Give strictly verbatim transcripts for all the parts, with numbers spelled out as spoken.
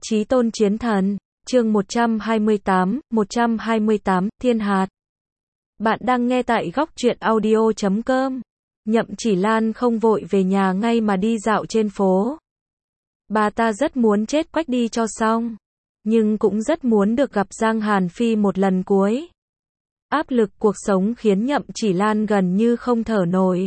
Chí tôn chiến thần, chương một trăm hai mươi tám, một trăm hai mươi tám, Thiên Hạt. Bạn đang nghe tại góc truyện audio chấm com. Nhậm Chỉ Lan không vội về nhà ngay mà đi dạo trên phố. Bà ta rất muốn chết quách đi cho xong, nhưng cũng rất muốn được gặp Giang Hàn Phi một lần cuối. Áp lực cuộc sống khiến Nhậm Chỉ Lan gần như không thở nổi.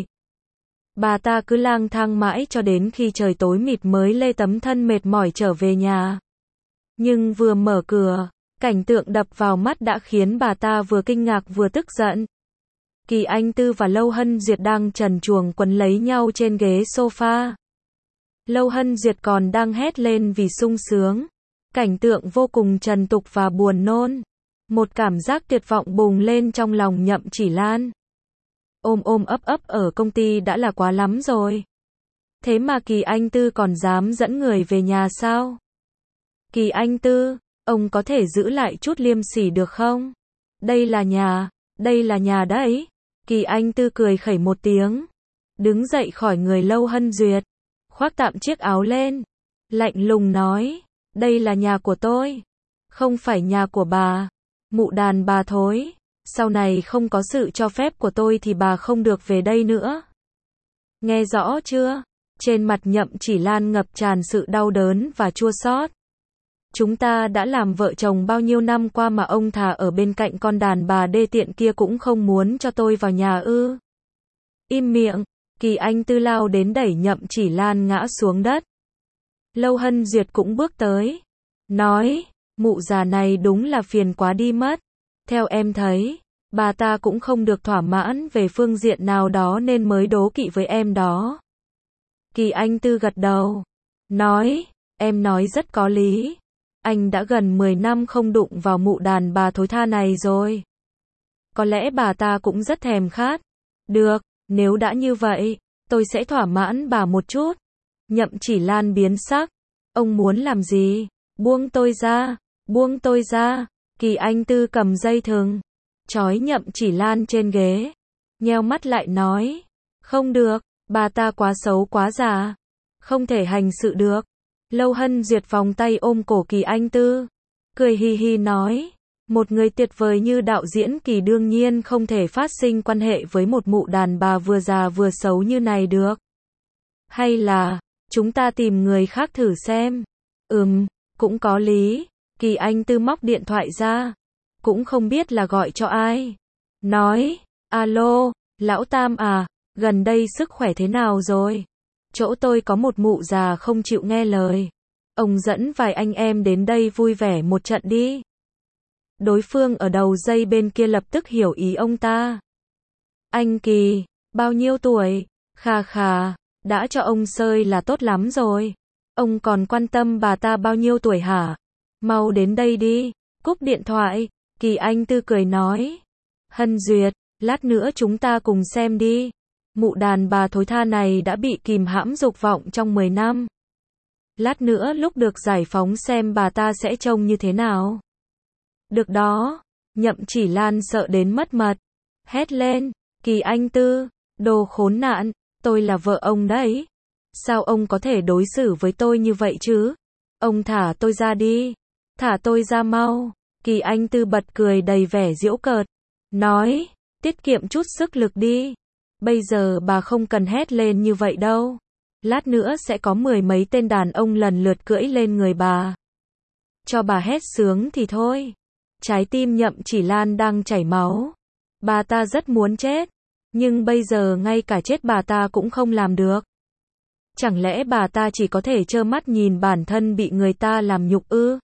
Bà ta cứ lang thang mãi cho đến khi trời tối mịt mới lê tấm thân mệt mỏi trở về nhà. Nhưng vừa mở cửa, cảnh tượng đập vào mắt đã khiến bà ta vừa kinh ngạc vừa tức giận. Kỳ Anh Tư và Lâu Hân Duyệt đang trần truồng quấn lấy nhau trên ghế sofa. Lâu Hân Duyệt còn đang hét lên vì sung sướng. Cảnh tượng vô cùng trần tục và buồn nôn. Một cảm giác tuyệt vọng bùng lên trong lòng Nhậm Chỉ Lan. Ôm ôm ấp ấp ở công ty đã là quá lắm rồi. Thế mà Kỳ Anh Tư còn dám dẫn người về nhà sao? Kỳ Anh Tư, ông có thể giữ lại chút liêm sỉ được không? Đây là nhà, đây là nhà đấy. Kỳ Anh Tư cười khẩy một tiếng, đứng dậy khỏi người Lâu Hân Duyệt, khoác tạm chiếc áo lên, lạnh lùng nói, đây là nhà của tôi, không phải nhà của bà. Mụ đàn bà thối, sau này không có sự cho phép của tôi thì bà không được về đây nữa. Nghe rõ chưa? Trên mặt Nhậm Chỉ Lan ngập tràn sự đau đớn và chua xót. Chúng ta đã làm vợ chồng bao nhiêu năm qua mà ông thà ở bên cạnh con đàn bà đê tiện kia cũng không muốn cho tôi vào nhà ư? Im miệng. Kỳ Anh Tư lao đến đẩy Nhậm Chỉ Lan ngã xuống đất. Lâu Hân Duyệt cũng bước tới, nói, mụ già này đúng là phiền quá đi mất. Theo em thấy, bà ta cũng không được thỏa mãn về phương diện nào đó nên mới đố kỵ với em đó. Kỳ Anh Tư gật đầu, nói, em nói rất có lý. Anh đã gần mười năm không đụng vào mụ đàn bà thối tha này rồi. Có lẽ bà ta cũng rất thèm khát. Được, nếu đã như vậy, tôi sẽ thỏa mãn bà một chút. Nhậm Chỉ Lan biến sắc. Ông muốn làm gì? Buông tôi ra, buông tôi ra. Kỳ Anh Tư cầm dây thừng, trói Nhậm Chỉ Lan trên ghế, nheo mắt lại nói, không được, bà ta quá xấu quá già, không thể hành sự được. Lâu Hân Duyệt vòng tay ôm cổ Kỳ Anh Tư, cười hi hi nói, một người tuyệt vời như đạo diễn Kỳ đương nhiên không thể phát sinh quan hệ với một mụ đàn bà vừa già vừa xấu như này được. Hay là, chúng ta tìm người khác thử xem. Ừm, cũng có lý. Kỳ Anh Tư móc điện thoại ra, cũng không biết là gọi cho ai. Nói, alo, lão Tam à, gần đây sức khỏe thế nào rồi? Chỗ tôi có một mụ già không chịu nghe lời. Ông dẫn vài anh em đến đây vui vẻ một trận đi. Đối phương ở đầu dây bên kia lập tức hiểu ý ông ta. Anh Kỳ, bao nhiêu tuổi? Khà khà, đã cho ông sơi là tốt lắm rồi. Ông còn quan tâm bà ta bao nhiêu tuổi hả? Mau đến đây đi. Cúp điện thoại, Kỳ Anh Tư cười nói. Hân Duyệt, lát nữa chúng ta cùng xem đi. Mụ đàn bà thối tha này đã bị kìm hãm dục vọng trong mười năm. Lát nữa lúc được giải phóng xem bà ta sẽ trông như thế nào. Được đó. Nhậm Chỉ Lan sợ đến mất mật, hét lên, Kỳ Anh Tư, đồ khốn nạn, tôi là vợ ông đấy. Sao ông có thể đối xử với tôi như vậy chứ? Ông thả tôi ra đi. Thả tôi ra mau. Kỳ Anh Tư bật cười đầy vẻ giễu cợt, nói, tiết kiệm chút sức lực đi. Bây giờ bà không cần hét lên như vậy đâu. Lát nữa sẽ có mười mấy tên đàn ông lần lượt cưỡi lên người bà. Cho bà hét sướng thì thôi. Trái tim Nhậm Chỉ Lan đang chảy máu. Bà ta rất muốn chết, nhưng bây giờ ngay cả chết bà ta cũng không làm được. Chẳng lẽ bà ta chỉ có thể trơ mắt nhìn bản thân bị người ta làm nhục ư?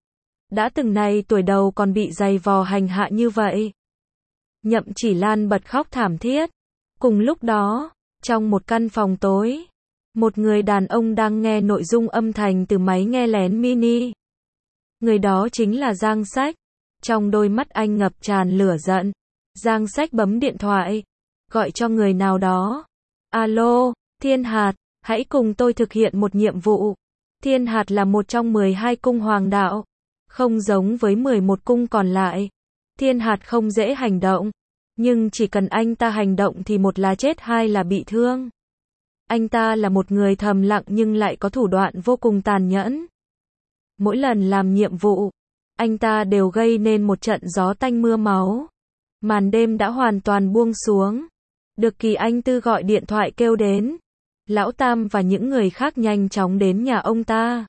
Đã từng này tuổi đầu còn bị giày vò hành hạ như vậy. Nhậm Chỉ Lan bật khóc thảm thiết. Cùng lúc đó, trong một căn phòng tối, một người đàn ông đang nghe nội dung âm thanh từ máy nghe lén mini. Người đó chính là Giang Sách. Trong đôi mắt anh ngập tràn lửa giận. Giang Sách bấm điện thoại, gọi cho người nào đó. Alo, Thiên Hạt, hãy cùng tôi thực hiện một nhiệm vụ. Thiên Hạt là một trong mười hai cung hoàng đạo. Không giống với mười một cung còn lại. Thiên Hạt không dễ hành động. Nhưng chỉ cần anh ta hành động thì một là chết hai là bị thương. Anh ta là một người thầm lặng nhưng lại có thủ đoạn vô cùng tàn nhẫn. Mỗi lần làm nhiệm vụ, anh ta đều gây nên một trận gió tanh mưa máu. Màn đêm đã hoàn toàn buông xuống. Được Kỳ Anh Tư gọi điện thoại kêu đến. Lão Tam và những người khác nhanh chóng đến nhà ông ta.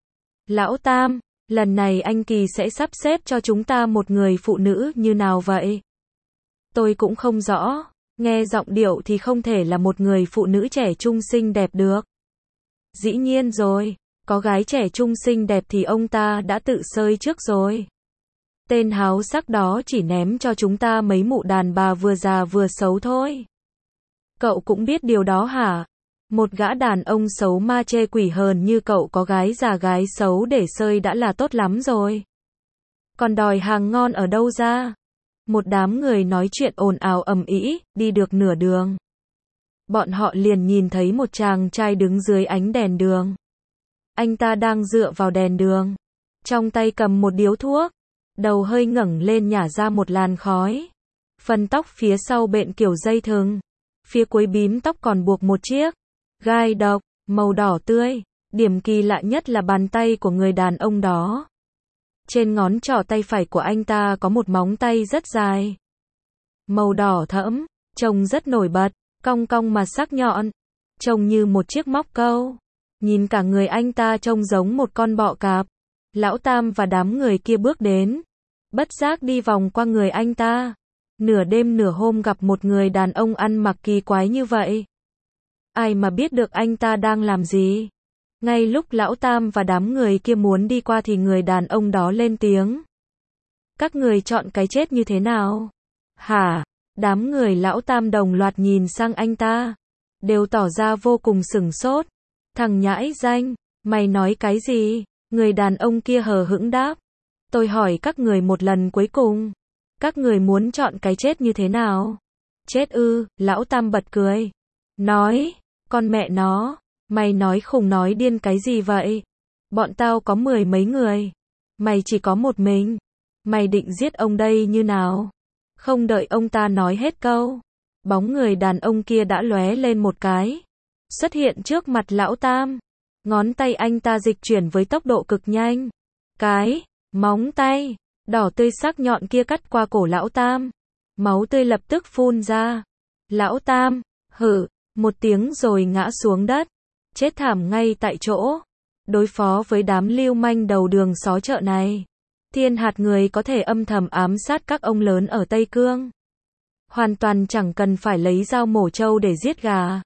Lão Tam, lần này anh Kỳ sẽ sắp xếp cho chúng ta một người phụ nữ như nào vậy? Tôi cũng không rõ, nghe giọng điệu thì không thể là một người phụ nữ trẻ trung xinh đẹp được. Dĩ nhiên rồi, có gái trẻ trung xinh đẹp thì ông ta đã tự sơi trước rồi. Tên háo sắc đó chỉ ném cho chúng ta mấy mụ đàn bà vừa già vừa xấu thôi. Cậu cũng biết điều đó hả? Một gã đàn ông xấu ma chê quỷ hờn như cậu có gái già gái xấu để sơi đã là tốt lắm rồi. Còn đòi hàng ngon ở đâu ra? Một đám người nói chuyện ồn ào ầm ĩ, đi được nửa đường. Bọn họ liền nhìn thấy một chàng trai đứng dưới ánh đèn đường. Anh ta đang dựa vào đèn đường, trong tay cầm một điếu thuốc, đầu hơi ngẩng lên nhả ra một làn khói. Phần tóc phía sau bện kiểu dây thừng, phía cuối bím tóc còn buộc một chiếc gai độc, màu đỏ tươi. Điểm kỳ lạ nhất là bàn tay của người đàn ông đó. Trên ngón trỏ tay phải của anh ta có một móng tay rất dài, màu đỏ thẫm, trông rất nổi bật, cong cong mà sắc nhọn, trông như một chiếc móc câu. Nhìn cả người anh ta trông giống một con bọ cạp. Lão Tam và đám người kia bước đến, bất giác đi vòng qua người anh ta. Nửa đêm nửa hôm gặp một người đàn ông ăn mặc kỳ quái như vậy. Ai mà biết được anh ta đang làm gì. Ngay lúc Lão Tam và đám người kia muốn đi qua thì người đàn ông đó lên tiếng. Các người chọn cái chết như thế nào? Hả? Đám người Lão Tam đồng loạt nhìn sang anh ta, đều tỏ ra vô cùng sửng sốt. Thằng nhãi danh, mày nói cái gì? Người đàn ông kia hờ hững đáp. Tôi hỏi các người một lần cuối cùng. Các người muốn chọn cái chết như thế nào? Chết ư? Lão Tam bật cười. Nói, con mẹ nó, mày nói khùng nói điên cái gì vậy? Bọn tao có mười mấy người. Mày chỉ có một mình. Mày định giết ông đây như nào? Không đợi ông ta nói hết câu, bóng người đàn ông kia đã lóe lên một cái, xuất hiện trước mặt Lão Tam. Ngón tay anh ta dịch chuyển với tốc độ cực nhanh. Cái móng tay đỏ tươi sắc nhọn kia cắt qua cổ Lão Tam. Máu tươi lập tức phun ra. Lão Tam hử một tiếng rồi ngã xuống đất, chết thảm ngay tại chỗ. Đối phó với đám lưu manh đầu đường xó chợ này, Thiên Hạt người có thể âm thầm ám sát các ông lớn ở Tây Cương. Hoàn toàn chẳng cần phải lấy dao mổ trâu để giết gà.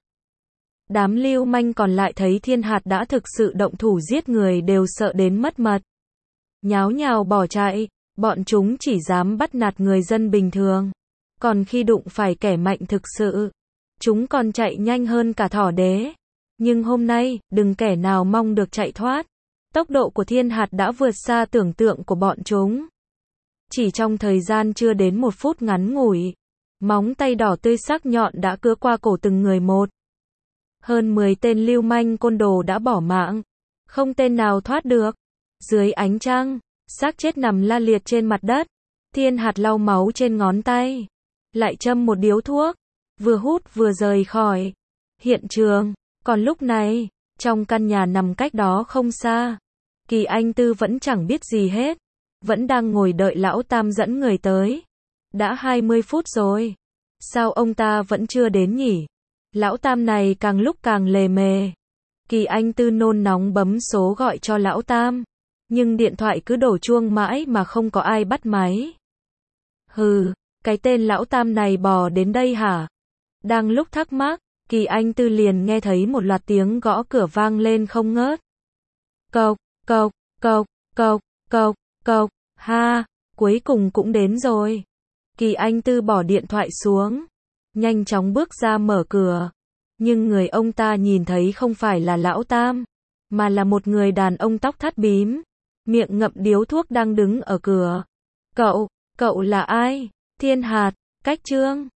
Đám lưu manh còn lại thấy Thiên Hạt đã thực sự động thủ giết người đều sợ đến mất mật. Nháo nhào bỏ chạy, bọn chúng chỉ dám bắt nạt người dân bình thường. Còn khi đụng phải kẻ mạnh thực sự, chúng còn chạy nhanh hơn cả thỏ đế. Nhưng hôm nay, đừng kẻ nào mong được chạy thoát. Tốc độ của Thiên Hạt đã vượt xa tưởng tượng của bọn chúng. Chỉ trong thời gian chưa đến một phút ngắn ngủi, móng tay đỏ tươi sắc nhọn đã cứa qua cổ từng người một. Hơn mười tên lưu manh côn đồ đã bỏ mạng, không tên nào thoát được. Dưới ánh trăng, xác chết nằm la liệt trên mặt đất. Thiên Hạt lau máu trên ngón tay, lại châm một điếu thuốc, vừa hút vừa rời khỏi hiện trường. Còn lúc này, trong căn nhà nằm cách đó không xa, Kỳ Anh Tư vẫn chẳng biết gì hết, vẫn đang ngồi đợi Lão Tam dẫn người tới. Đã hai mươi phút rồi, sao ông ta vẫn chưa đến nhỉ? Lão Tam này càng lúc càng lề mề. Kỳ Anh Tư nôn nóng bấm số gọi cho Lão Tam, nhưng điện thoại cứ đổ chuông mãi mà không có ai bắt máy. Hừ, cái tên Lão Tam này bò đến đây hả? Đang lúc thắc mắc, Kỳ Anh Tư liền nghe thấy một loạt tiếng gõ cửa vang lên không ngớt. Cộc, cộc, cộc, cộc, cộc, cộc, ha, cuối cùng cũng đến rồi. Kỳ Anh Tư bỏ điện thoại xuống, nhanh chóng bước ra mở cửa. Nhưng người ông ta nhìn thấy không phải là Lão Tam, mà là một người đàn ông tóc thắt bím, miệng ngậm điếu thuốc đang đứng ở cửa. Cậu, cậu là ai? Thiên Hạt, Cách Trương.